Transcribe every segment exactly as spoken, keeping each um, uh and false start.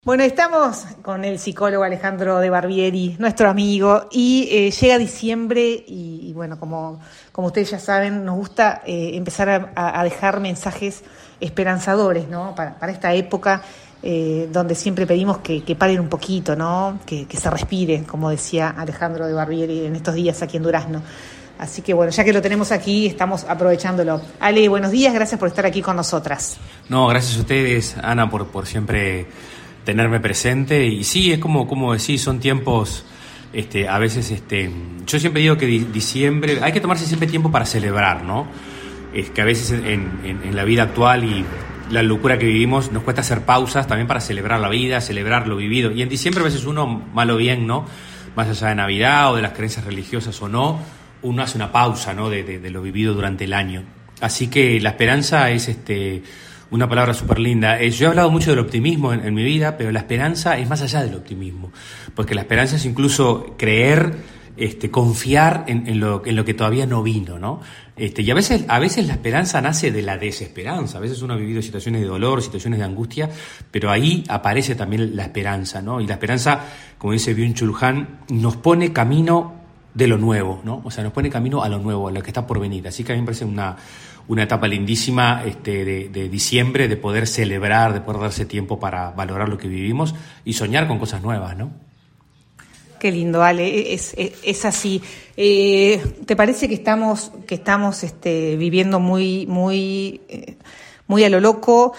Bueno, estamos con el psicólogo Alejandro de Barbieri, nuestro amigo, y eh, llega diciembre y, y bueno, como, como ustedes ya saben, nos gusta eh, empezar a, a dejar mensajes esperanzadores, ¿no? Para, para esta época eh, donde siempre pedimos que, que paren un poquito, ¿no? Que, que se respire, como decía Alejandro de Barbieri en estos días aquí en Durazno. Así que bueno, ya que lo tenemos aquí, estamos aprovechándolo. Ale, buenos días, gracias por estar aquí con nosotras. No, gracias a ustedes, Ana, por, por siempre tenerme presente. Y sí, es como, como decís, son tiempos, este, a veces, este, yo siempre digo que di, diciembre, hay que tomarse siempre tiempo para celebrar, ¿no? Es que a veces en, en, en la vida actual y la locura que vivimos nos cuesta hacer pausas también para celebrar la vida, celebrar lo vivido. Y en diciembre a veces uno, mal o bien, ¿no? Más allá de Navidad o de las creencias religiosas o no, uno hace una pausa, ¿no? De, de, de lo vivido durante el año. Así que la esperanza es, este, una palabra súper linda. Eh, yo he hablado mucho del optimismo en, en mi vida, pero la esperanza es más allá del optimismo, porque la esperanza es incluso creer, este, confiar en, en, lo, en lo que todavía no vino, ¿no? Este, y a veces, a veces la esperanza nace de la desesperanza. A veces uno ha vivido situaciones de dolor, situaciones de angustia, pero ahí aparece también la esperanza, ¿no? Y la esperanza, como dice Byung-Chul Han, nos pone camino de lo nuevo, ¿no? O sea, nos pone camino a lo nuevo, a lo que está por venir. Así que a mí me parece una, una etapa lindísima, este, de, de diciembre, de poder celebrar, de poder darse tiempo para valorar lo que vivimos y soñar con cosas nuevas, ¿no? Qué lindo, Ale, es, es, es así. Eh, ¿Te parece que estamos, que estamos este, viviendo muy, muy, eh, muy a lo loco?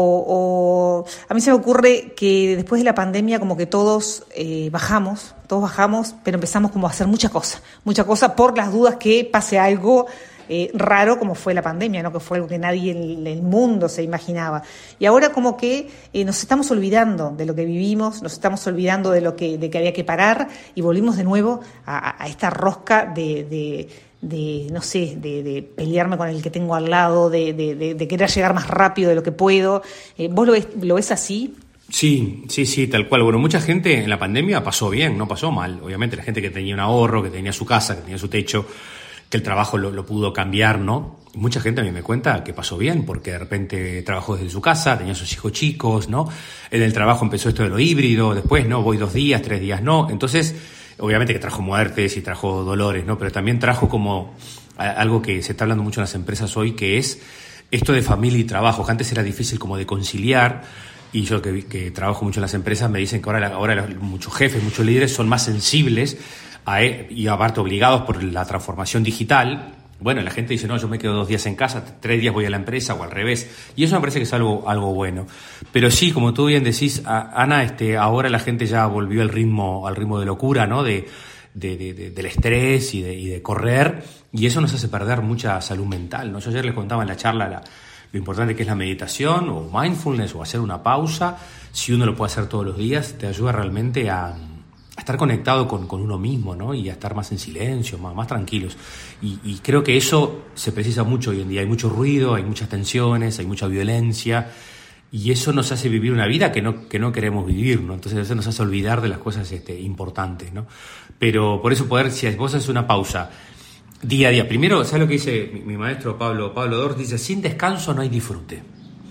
O, o a mí se me ocurre que después de la pandemia como que todos eh, bajamos, todos bajamos, pero empezamos como a hacer mucha cosa, mucha cosa por las dudas que pase algo eh, raro como fue la pandemia, ¿no? Que fue algo que nadie en el mundo se imaginaba. Y ahora como que eh, nos estamos olvidando de lo que vivimos, nos estamos olvidando de lo que, de que había que parar y volvimos de nuevo a, a esta rosca de... de de, no sé, de, de pelearme con el que tengo al lado, de, de, de, de querer llegar más rápido de lo que puedo. Eh, ¿Vos lo ves, lo ves así? Sí, sí, sí, tal cual. Bueno, mucha gente en la pandemia pasó bien, no pasó mal. Obviamente la gente que tenía un ahorro, que tenía su casa, que tenía su techo, que el trabajo lo, lo pudo cambiar, ¿no? Y mucha gente a mí me cuenta que pasó bien, porque de repente trabajó desde su casa, tenía sus hijos chicos, ¿no? En el trabajo empezó esto de lo híbrido, después, ¿no? Voy dos días, tres días, no. Entonces, obviamente que trajo muertes y trajo dolores, ¿no? Pero también trajo como algo que se está hablando mucho en las empresas hoy, que es esto de familia y trabajo, que antes era difícil como de conciliar, y yo que, que trabajo mucho en las empresas me dicen que ahora, ahora muchos jefes, muchos líderes son más sensibles a, y aparte obligados por la transformación digital. Bueno, la gente dice, no, yo me quedo dos días en casa, tres días voy a la empresa o al revés. Y eso me parece que es algo, algo bueno. Pero sí, como tú bien decís, Ana, este, ahora la gente ya volvió al ritmo, al ritmo de locura, ¿no? De, de, de, de del estrés y de, y de correr. Y eso nos hace perder mucha salud mental, ¿no? Yo ayer les contaba en la charla la, lo importante que es la meditación o mindfulness o hacer una pausa. Si uno lo puede hacer todos los días, te ayuda realmente a... a estar conectado con, con uno mismo, ¿no? Y a estar más en silencio, más, más tranquilos. Y, y creo que eso se precisa mucho hoy en día. Hay mucho ruido, hay muchas tensiones, hay mucha violencia, y eso nos hace vivir una vida que no, que no queremos vivir, ¿no? Entonces eso nos hace olvidar de las cosas este, importantes, ¿no? Pero por eso poder, si vos haces una pausa día a día, primero, ¿sabes lo que dice mi, mi maestro Pablo, Pablo Dors? Dice, sin descanso no hay disfrute.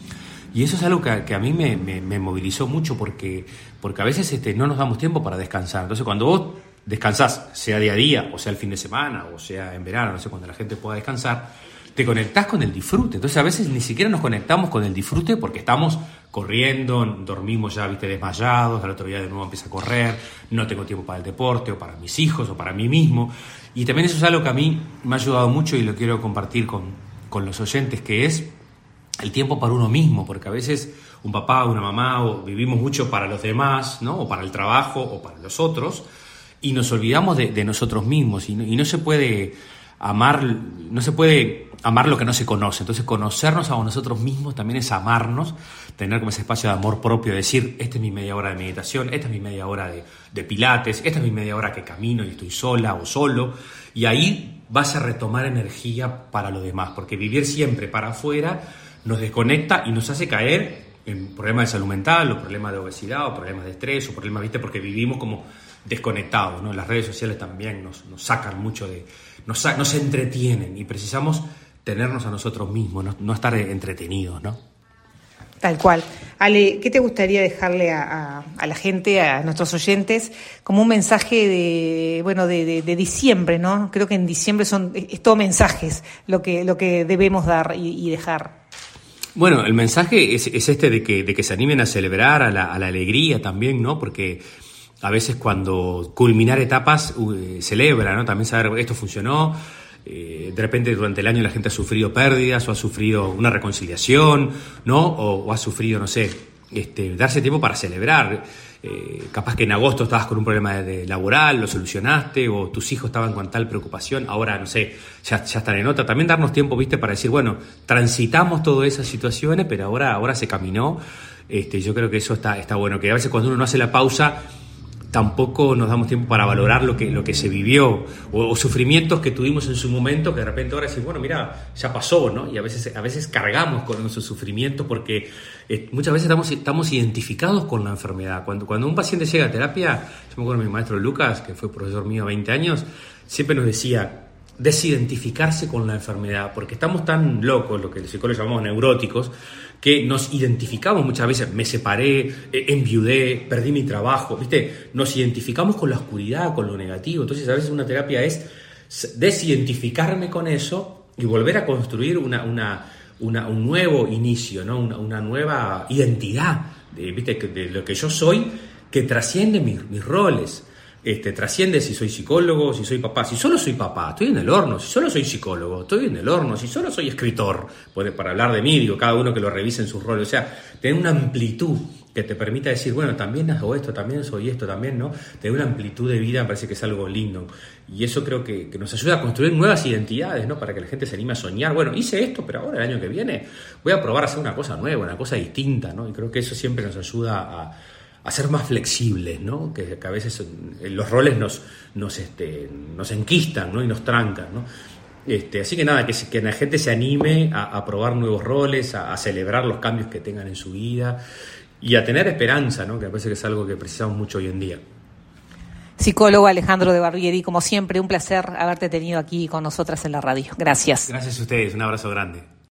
Y eso es algo que, que a mí me, me, me movilizó mucho porque, porque a veces este, no nos damos tiempo para descansar. Entonces cuando vos descansás, sea día a día, o sea el fin de semana, o sea en verano, no sé, cuando la gente pueda descansar, te conectás con el disfrute. Entonces a veces ni siquiera nos conectamos con el disfrute porque estamos corriendo, dormimos ya, viste, desmayados, al otro día de nuevo empieza a correr, no tengo tiempo para el deporte, o para mis hijos, o para mí mismo. Y también eso es algo que a mí me ha ayudado mucho y lo quiero compartir con, con los oyentes, que es el tiempo para uno mismo, porque a veces un papá, una mamá, o vivimos mucho para los demás, ¿no? O para el trabajo, o para los otros, y nos olvidamos de, de nosotros mismos, y no, y no se puede amar, no se puede amar lo que no se conoce. Entonces conocernos a nosotros mismos también es amarnos, tener como ese espacio de amor propio, decir, esta es mi media hora de meditación, esta es mi media hora de, de pilates, esta es mi media hora que camino y estoy sola o solo, y ahí vas a retomar energía para lo demás, porque vivir siempre para afuera nos desconecta y nos hace caer en problemas de salud mental, o problemas de obesidad, o problemas de estrés, o problemas, ¿viste? Porque vivimos como desconectados, ¿no? Las redes sociales también nos, nos sacan mucho de... Nos, nos entretienen, y precisamos tenernos a nosotros mismos, no, no estar entretenidos, ¿no? Tal cual. Ale, ¿qué te gustaría dejarle a, a, a la gente, a nuestros oyentes, como un mensaje de, bueno, de, de, de diciembre, ¿no? Creo que en diciembre son, es todo mensajes lo que, lo que debemos dar y, y dejar. Bueno, el mensaje es, es este de que, de que se animen a celebrar, a la, a la alegría también, ¿no? Porque a veces cuando culminar etapas uh, celebra, ¿no? También saber esto funcionó. Eh, de repente durante el año la gente ha sufrido pérdidas o ha sufrido una reconciliación, ¿no? O, o ha sufrido, no sé, este, darse tiempo para celebrar. Eh, capaz que en agosto estabas con un problema de, de laboral, lo solucionaste, o tus hijos estaban con tal preocupación, ahora, no sé, ya, ya están en otra. También darnos tiempo, viste, para decir, bueno, transitamos todas esas situaciones, pero ahora, ahora se caminó. Este, yo creo que eso está, está bueno, que a veces cuando uno no hace la pausa, tampoco nos damos tiempo para valorar lo que, lo que se vivió o, o sufrimientos que tuvimos en su momento, que de repente ahora decimos, bueno, mira, ya pasó, ¿no? Y a veces, a veces cargamos con esos sufrimientos porque eh, muchas veces estamos, estamos identificados con la enfermedad. Cuando, cuando un paciente llega a terapia, yo me acuerdo de mi maestro Lucas, que fue profesor mío veinte años, siempre nos decía, desidentificarse con la enfermedad, porque estamos tan locos, lo que los psicólogos llamamos neuróticos, que nos identificamos muchas veces, me separé, eh, enviudé, perdí mi trabajo, ¿viste? Nos identificamos con la oscuridad, con lo negativo. Entonces a veces una terapia es desidentificarme con eso y volver a construir una, una, una, un nuevo inicio, ¿no? Una, una nueva identidad, de, ¿viste? De lo que yo soy, que trasciende mis, mis roles. Este, trasciende si soy psicólogo, si soy papá. Si solo soy papá, estoy en el horno. Si solo soy psicólogo, estoy en el horno. Si solo soy escritor, para hablar de mí, digo, cada uno que lo revise en sus roles. O sea, tener una amplitud que te permita decir, bueno, también hago esto, también soy esto, también, ¿no? Tener una amplitud de vida me parece que es algo lindo. Y eso creo que, que nos ayuda a construir nuevas identidades, ¿no? Para que la gente se anime a soñar. Bueno, hice esto, pero ahora el año que viene voy a probar a hacer una cosa nueva, una cosa distinta, ¿no? Y creo que eso siempre nos ayuda a a ser más flexibles, ¿no? Que, que a veces los roles nos, nos, este, nos enquistan, ¿no? Y nos trancan, ¿no? Este, así que nada, que, que la gente se anime a, a probar nuevos roles, a, a celebrar los cambios que tengan en su vida y a tener esperanza, ¿no? Que me parece que es algo que precisamos mucho hoy en día. Psicólogo Alejandro de Barbieri, como siempre, un placer haberte tenido aquí con nosotras en la radio. Gracias. Gracias a ustedes, un abrazo grande.